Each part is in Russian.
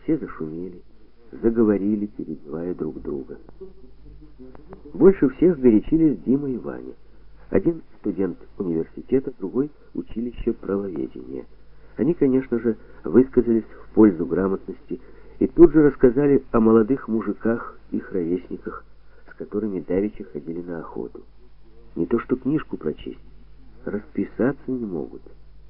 Все зашумели, заговорили, перебивая друг друга. Больше всех горячились Дима и Ваня. Один студент университета, другой училища правоведения. Они, конечно же, высказались в пользу грамотности и тут же рассказали о молодых мужиках, их ровесниках, с которыми давеча ходили на охоту. Не то что книжку прочесть, расписаться не могут.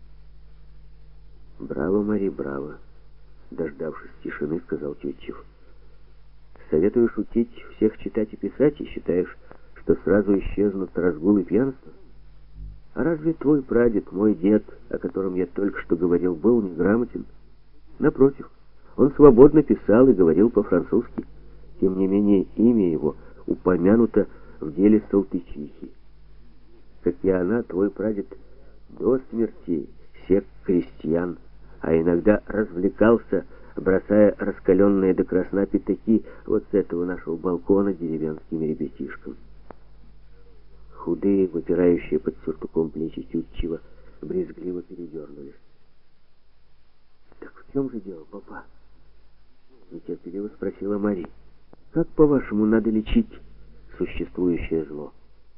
«Браво, Мари, браво!» Дождавшись тишины, сказал Тютчев. «Советую шутить, всех читать и писать, и считаешь, что сразу исчезнут разгул и пьянство? А разве твой прадед, мой дед, о котором я только что говорил, был неграмотен? Напротив, он свободно писал и говорил по-французски. Тем не менее, имя его упомянуто в деле Салтычихи. Как и она, твой прадед до смерти сек крестьян, а иногда развлекался, бросая раскаленные до красна пятаки вот с этого нашего балкона деревенским ребятишкам». Худые, выпирающие под сюртуком плечи Тютчева, брезгливо передернулись. «Так в чем же дело, папа?» — нетерпеливо спросила Мари. «Как, по-вашему, надо лечить существующее зло?»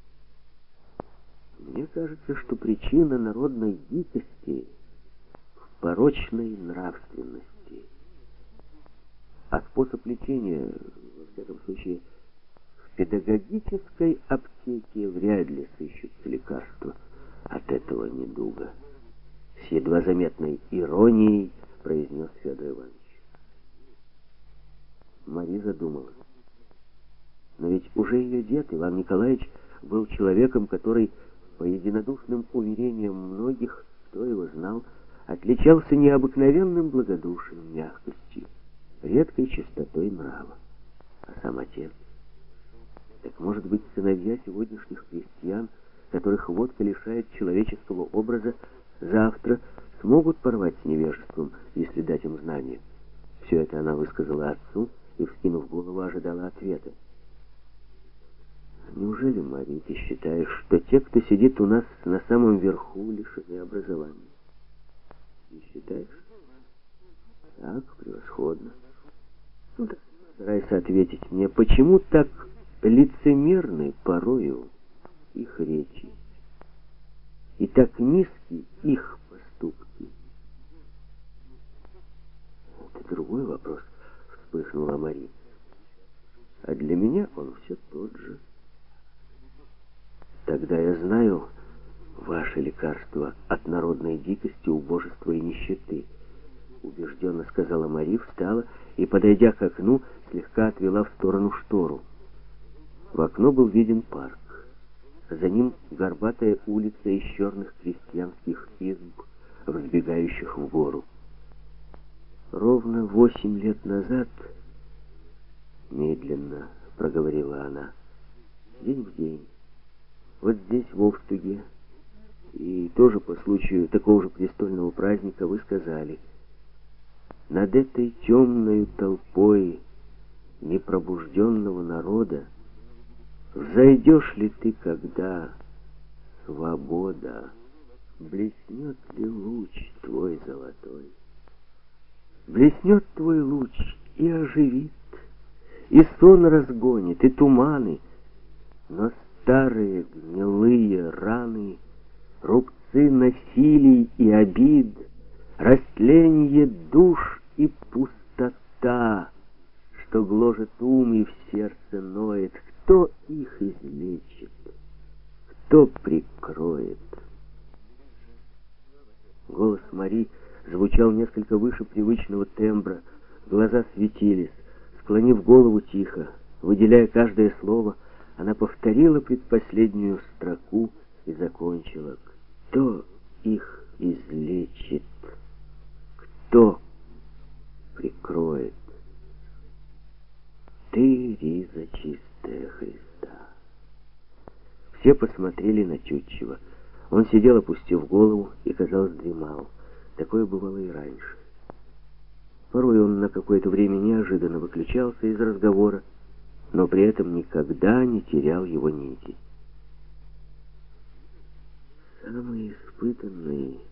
«Мне кажется, что причина народной дикости в порочной нравственности. А способ лечения, во всяком случае, в педагогической аптеке вряд ли сыщутся лекарства от этого недуга», — с едва заметной иронией произнес Федор Иванович. Мари задумалась. Но ведь уже ее дед, Иван Николаевич, был человеком, который, по единодушным уверениям многих, кто его знал, отличался необыкновенным благодушием, мягкостью, редкой чистотой нрава. А сам отец? Так, может быть, сыновья сегодняшних крестьян, которых водка лишает человеческого образа, завтра смогут порвать с невежеством, если дать им знания? Все это она высказала отцу и, вскинув голову, ожидала ответа. «Неужели, Мария, ты считаешь, что те, кто сидит у нас на самом верху, лишены образования?» «Не считаешь?» «Так, превосходно. Ну так, старайся ответить мне, почему так лицемерны порою их речи и так низки их поступки?» «Это другой вопрос», — вспыхнула Мария. «А для меня он все тот же. Тогда я знаю ваше лекарство от народной дикости, убожества и нищеты», — убежденно сказала Мари, встала и, подойдя к окну, слегка отвела в сторону штору. В окно был виден парк. За ним горбатая улица из черных крестьянских изб, взбегающих в гору. «Ровно 8 лет назад, — медленно проговорила она, — день в день, вот здесь, в Овстуге, и тоже по случаю такого же престольного праздника, вы сказали: над этой темной толпой непробужденного народа взойдешь ли ты, когда, свобода, блеснет ли луч твой золотой? Блеснет твой луч и оживит, и сон разгонит, и туманы, но старые гнилые раны, рубцы насилий и обид, растленье душ и пустота, что гложет ум и в сердце ноет, кто их излечит, кто прикроет?» Голос Мари звучал несколько выше привычного тембра, глаза светились. Склонив голову тихо, выделяя каждое слово, она повторила предпоследнюю строку и закончила: «Кто их излечит? Кто прикроет? Ты, риза чистая Христа». Все посмотрели на Тютчева. Он сидел, опустив голову, и, казалось, дремал. Такое бывало и раньше. Порой он на какое-то время неожиданно выключался из разговора, но при этом никогда не терял его нити. Самые испытанные